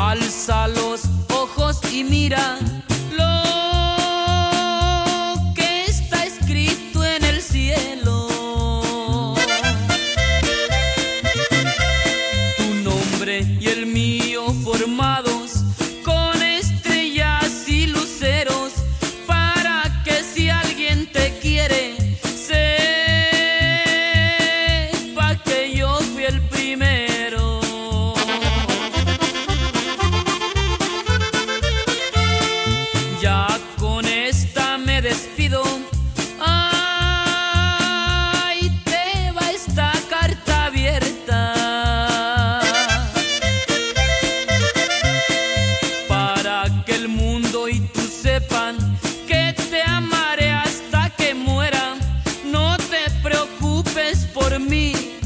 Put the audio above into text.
Alza los ojos y mira lo que está escrito en el cielo. Tu nombre y el mío formados con estrellas y luceros, para que si alguien te quiere sepa que yo fui el primero. Ya con esta me despido. Ay, te va esta carta abierta para que el mundo y tú sepan que te amaré hasta que muera. No te preocupes por mí,